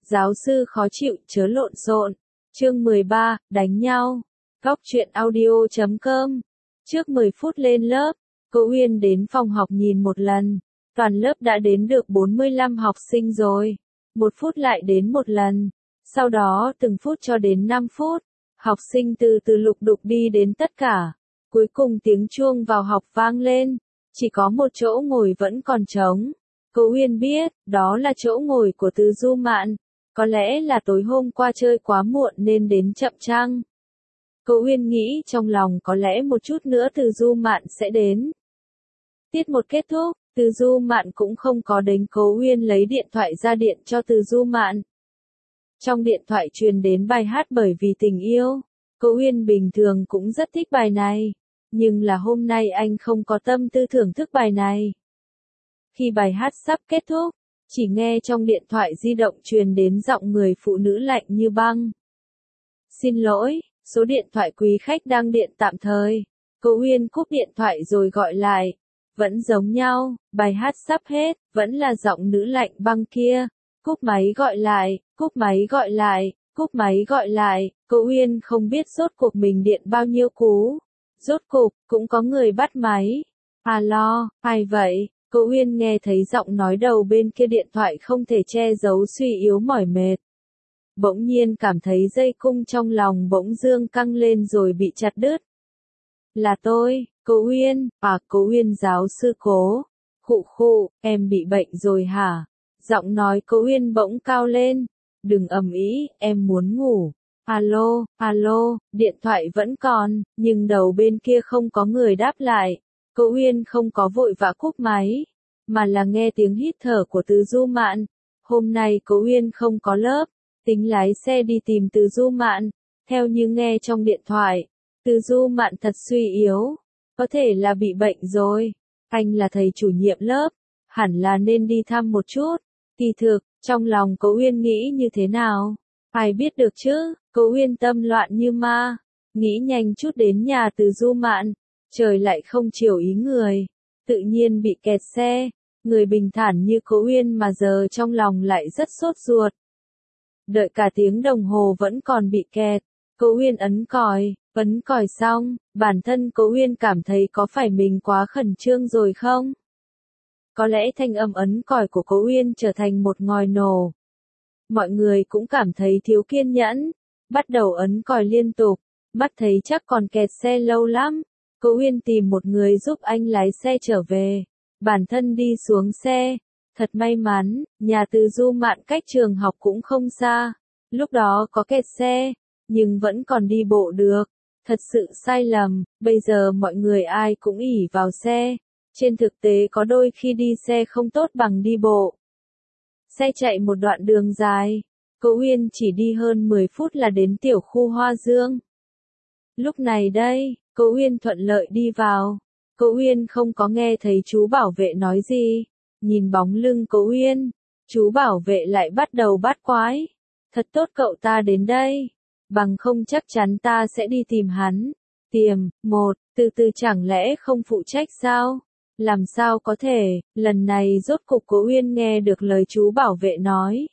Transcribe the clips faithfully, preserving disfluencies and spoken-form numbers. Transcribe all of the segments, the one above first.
Giáo sư khó chịu, chớ lộn xộn. Chương mười ba, đánh nhau. Góc truyện audio chấm com. Trước mười phút lên lớp, cô Uyên đến phòng học nhìn một lần. Toàn lớp đã đến được bốn mươi lăm học sinh rồi. Một phút lại đến một lần. Sau đó từng phút cho đến năm phút. Học sinh từ từ lục đục đi đến tất cả. Cuối cùng tiếng chuông vào học vang lên. Chỉ có một chỗ ngồi vẫn còn trống. Cô Uyên biết, đó là chỗ ngồi của Từ Du Mạn. Có lẽ là tối hôm qua chơi quá muộn nên đến chậm chăng. Cô Uyên nghĩ trong lòng có lẽ một chút nữa Từ Du Mạn sẽ đến. Tiết một kết thúc, Từ Du Mạn cũng không có đến. Cô Uyên lấy điện thoại ra điện cho Từ Du Mạn. Trong điện thoại truyền đến bài hát Bởi Vì Tình Yêu. Cô Uyên bình thường cũng rất thích bài này. Nhưng là hôm nay anh không có tâm tư thưởng thức bài này. Khi bài hát sắp kết thúc, chỉ nghe trong điện thoại di động truyền đến giọng người phụ nữ lạnh như băng. Xin lỗi, số điện thoại quý khách đang điện tạm thời. Cô Uyên cúp điện thoại rồi gọi lại. Vẫn giống nhau, bài hát sắp hết, vẫn là giọng nữ lạnh băng kia. Cúp máy gọi lại, cúp máy gọi lại, cúp máy gọi lại. Cô Uyên không biết rốt cuộc mình điện bao nhiêu cú. Rốt cục, cũng có người bắt máy. Alo, ai vậy? Cô Uyên nghe thấy giọng nói đầu bên kia điện thoại không thể che giấu suy yếu mỏi mệt. Bỗng nhiên cảm thấy dây cung trong lòng bỗng dương căng lên rồi bị chặt đứt. Là tôi, cô Uyên, à cô Uyên giáo sư Cố. Khụ khụ, em bị bệnh rồi hả? Giọng nói cô Uyên bỗng cao lên. Đừng ầm ĩ, em muốn ngủ. Alo, alo, điện thoại vẫn còn, nhưng đầu bên kia không có người đáp lại. Cô Uyên không có vội vã cúp máy, mà là nghe tiếng hít thở của Từ Du Mạn. Hôm nay cô Uyên không có lớp, tính lái xe đi tìm Từ Du Mạn. Theo như nghe trong điện thoại, Từ Du Mạn thật suy yếu, có thể là bị bệnh rồi. Anh là thầy chủ nhiệm lớp, hẳn là nên đi thăm một chút. Kỳ thực, trong lòng cô Uyên nghĩ như thế nào? Ai biết được chứ, cô Uyên tâm loạn như ma, nghĩ nhanh chút đến nhà Từ Du Mạn. Trời lại không chiều ý người, tự nhiên bị kẹt xe. Người bình thản như cô Uyên mà giờ trong lòng lại rất sốt ruột. Đợi cả tiếng đồng hồ vẫn còn bị kẹt. Cô Uyên ấn còi, ấn còi xong, bản thân cô Uyên cảm thấy có phải mình quá khẩn trương rồi không? Có lẽ thanh âm ấn còi của cô Uyên trở thành một ngòi nổ. Mọi người cũng cảm thấy thiếu kiên nhẫn, bắt đầu ấn còi liên tục, mắt thấy chắc còn kẹt xe lâu lắm. Cô Uyên tìm một người giúp anh lái xe trở về, bản thân đi xuống xe. Thật may mắn, nhà Từ Du Mạn cách trường học cũng không xa, lúc đó có kẹt xe, nhưng vẫn còn đi bộ được. Thật sự sai lầm, bây giờ mọi người ai cũng ỷ vào xe, trên thực tế có đôi khi đi xe không tốt bằng đi bộ. Xe chạy một đoạn đường dài, cô Uyên chỉ đi hơn mười phút là đến tiểu khu Hoa Dương. Lúc này đây, cô Uyên thuận lợi đi vào. Cô Uyên không có nghe thấy chú bảo vệ nói gì. Nhìn bóng lưng cô Uyên, chú bảo vệ lại bắt đầu bắt quái. Thật tốt cậu ta đến đây. Bằng không chắc chắn ta sẽ đi tìm hắn. Tiềm, một, từ từ chẳng lẽ không phụ trách sao? Làm sao có thể, lần này rốt cục cô Uyên nghe được lời chú bảo vệ nói.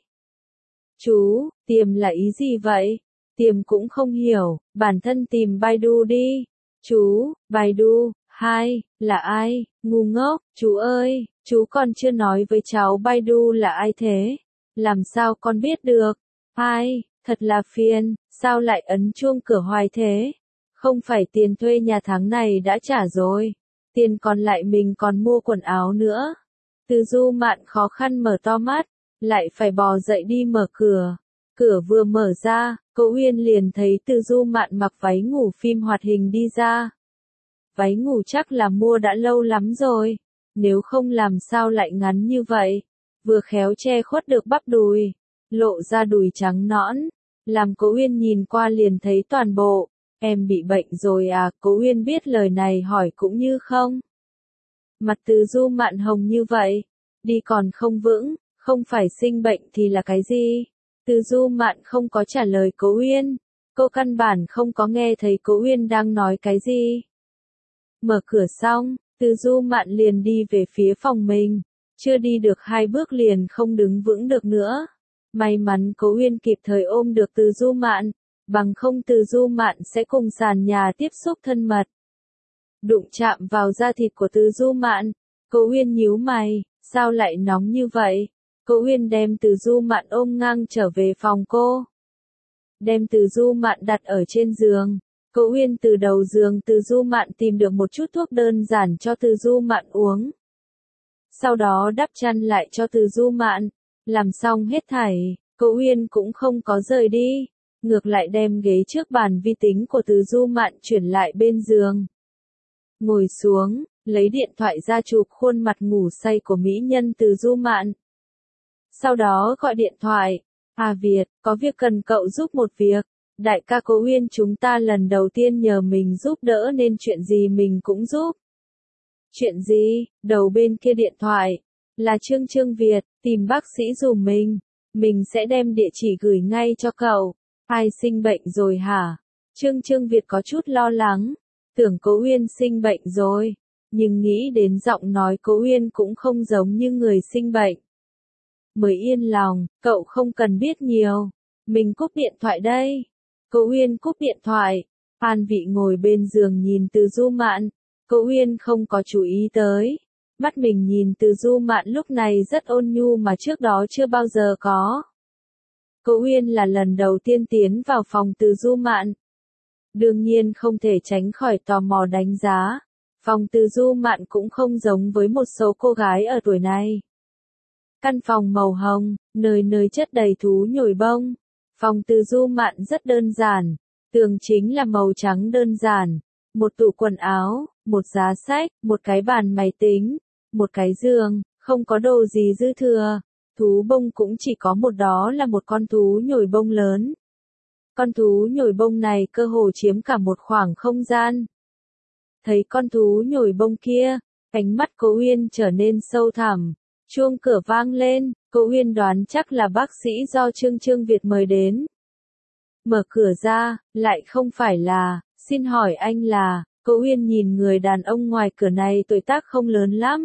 Chú, Tiềm là ý gì vậy? Tiềm cũng không hiểu, bản thân tìm Baidu đi. Chú, Baidu, hai, là ai? Ngu ngốc, chú ơi, chú còn chưa nói với cháu Baidu là ai thế? Làm sao con biết được? Hai, thật là phiền, sao lại ấn chuông cửa hoài thế? Không phải tiền thuê nhà tháng này đã trả rồi, tiền còn lại mình còn mua quần áo nữa. Từ Du Mạn khó khăn mở to mắt, lại phải bò dậy đi mở cửa. Cửa vừa mở ra, cô Uyên liền thấy Từ Du Mạn mặc váy ngủ phim hoạt hình đi ra. Váy ngủ chắc là mua đã lâu lắm rồi, nếu không làm sao lại ngắn như vậy, vừa khéo che khuất được bắp đùi, lộ ra đùi trắng nõn, làm cô Uyên nhìn qua liền thấy toàn bộ. Em bị bệnh rồi à? Cô Uyên biết lời này hỏi cũng như không. Mặt Từ Du Mạn hồng như vậy, đi còn không vững, không phải sinh bệnh thì là cái gì? Từ Du Mạn không có trả lời cô Uyên, cô căn bản không có nghe thấy cô Uyên đang nói cái gì. Mở cửa xong, Từ Du Mạn liền đi về phía phòng mình, chưa đi được hai bước liền không đứng vững được nữa. May mắn Cố Uyên kịp thời ôm được Từ Du Mạn, bằng không Từ Du Mạn sẽ cùng sàn nhà tiếp xúc thân mật. Đụng chạm vào da thịt của Từ Du Mạn, Cố Uyên nhíu mày, sao lại nóng như vậy? Cố Uyên đem Từ Du Mạn ôm ngang trở về phòng cô. Đem Từ Du Mạn đặt ở trên giường. Cố Uyên từ đầu giường Từ Du Mạn tìm được một chút thuốc đơn giản cho Từ Du Mạn uống. Sau đó đắp chăn lại cho Từ Du Mạn. Làm xong hết thảy, Cố Uyên cũng không có rời đi. Ngược lại đem ghế trước bàn vi tính của Từ Du Mạn chuyển lại bên giường. Ngồi xuống, lấy điện thoại ra chụp khuôn mặt ngủ say của mỹ nhân Từ Du Mạn. Sau đó gọi điện thoại. À Việt, có việc cần cậu giúp một việc. Đại ca Cố Uyên chúng ta lần đầu tiên nhờ mình giúp đỡ nên chuyện gì mình cũng giúp. Chuyện gì? Đầu bên kia điện thoại. Là Trương Trương Việt, tìm bác sĩ dùm mình. Mình sẽ đem địa chỉ gửi ngay cho cậu. Ai sinh bệnh rồi hả? Trương Trương Việt có chút lo lắng. Tưởng Cố Uyên sinh bệnh rồi. Nhưng nghĩ đến giọng nói Cố Uyên cũng không giống như người sinh bệnh. Mới yên lòng, cậu không cần biết nhiều. Mình cúp điện thoại đây. Cố Uyên cúp điện thoại. An Vị ngồi bên giường nhìn Từ Du Mạn. Cố Uyên không có chú ý tới. Mắt mình nhìn Từ Du Mạn lúc này rất ôn nhu mà trước đó chưa bao giờ có. Cố Uyên là lần đầu tiên tiến vào phòng Từ Du Mạn. Đương nhiên không thể tránh khỏi tò mò đánh giá. Phòng Từ Du Mạn cũng không giống với một số cô gái ở tuổi này. Căn phòng màu hồng, nơi nơi chất đầy thú nhồi bông. Phòng Từ Du Mạn rất đơn giản. Tường chính là màu trắng đơn giản. Một tủ quần áo, một giá sách, một cái bàn máy tính, một cái giường, không có đồ gì dư thừa. Thú bông cũng chỉ có một, đó là một con thú nhồi bông lớn. Con thú nhồi bông này cơ hồ chiếm cả một khoảng không gian. Thấy con thú nhồi bông kia, ánh mắt Cố Uyên trở nên sâu thẳm. Chuông cửa vang lên, Cố Uyên đoán chắc là bác sĩ do Trương Trương Việt mời đến. Mở cửa ra, lại không phải là, xin hỏi anh là, Cố Uyên nhìn người đàn ông ngoài cửa này tuổi tác không lớn lắm.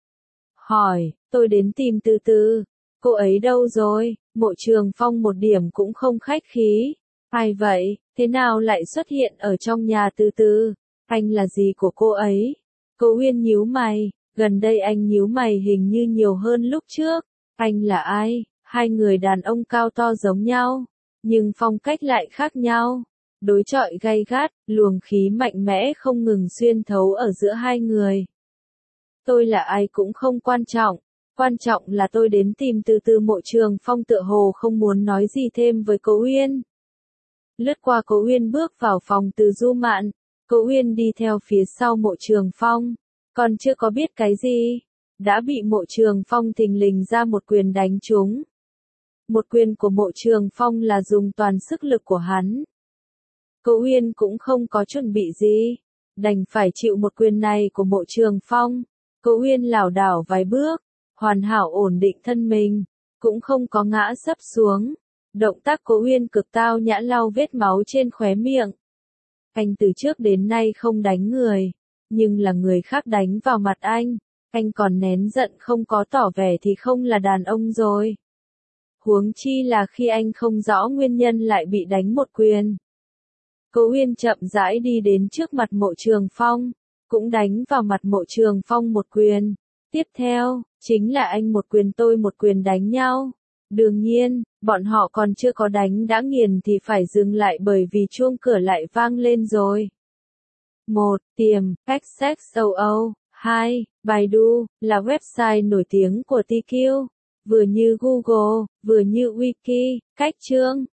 Hỏi, tôi đến tìm Từ Từ. Cô ấy đâu rồi? Mộ Trường Phong một điểm cũng không khách khí. Ai vậy, thế nào lại xuất hiện ở trong nhà Từ Từ? Anh là gì của cô ấy? Cố Uyên nhíu mày, gần đây anh nhíu mày hình như nhiều hơn lúc trước. Anh là ai? Hai người đàn ông cao to giống nhau, nhưng phong cách lại khác nhau. Đối chọi gay gắt, luồng khí mạnh mẽ không ngừng xuyên thấu ở giữa hai người. Tôi là ai cũng không quan trọng, quan trọng là tôi đến tìm Từ Từ. Mộ Trường Phong tựa hồ không muốn nói gì thêm với Cố Uyên. Lướt qua Cố Uyên bước vào phòng Từ Du Mạn, Cố Uyên đi theo phía sau Mộ Trường Phong, còn chưa có biết cái gì, đã bị Mộ Trường Phong thình lình ra một quyền đánh trúng. Một quyền của Mộ Trường Phong là dùng toàn sức lực của hắn. Cố Uyên cũng không có chuẩn bị gì, đành phải chịu một quyền này của Mộ Trường Phong. Cố Uyên lảo đảo vài bước, hoàn hảo ổn định thân mình, cũng không có ngã sấp xuống. Động tác Cố Uyên cực tao nhã lau vết máu trên khóe miệng. Anh từ trước đến nay không đánh người, nhưng là người khác đánh vào mặt anh, anh còn nén giận không có tỏ vẻ thì không là đàn ông rồi. Huống chi là khi anh không rõ nguyên nhân lại bị đánh một quyền. Cố Uyên chậm rãi đi đến trước mặt Mộ Trường Phong, cũng đánh vào mặt Mộ Trường Phong một quyền. Tiếp theo, chính là anh một quyền tôi một quyền đánh nhau. Đương nhiên, bọn họ còn chưa có đánh đã nghiền thì phải dừng lại bởi vì chuông cửa lại vang lên rồi. một. Tiềm, xxoo. hai. Baidu, là website nổi tiếng của tê quy, vừa như Google, vừa như Wiki, cách chương.